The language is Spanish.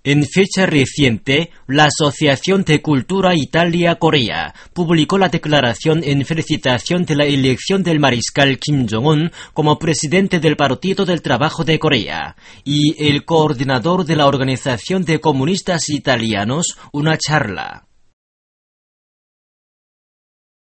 En fecha reciente, la Asociación de Cultura Italia-Corea publicó la declaración en felicitación de la elección del mariscal Kim Jong-un como presidente del Partido del Trabajo de Corea y el coordinador de la Organización de Comunistas Italianos una charla.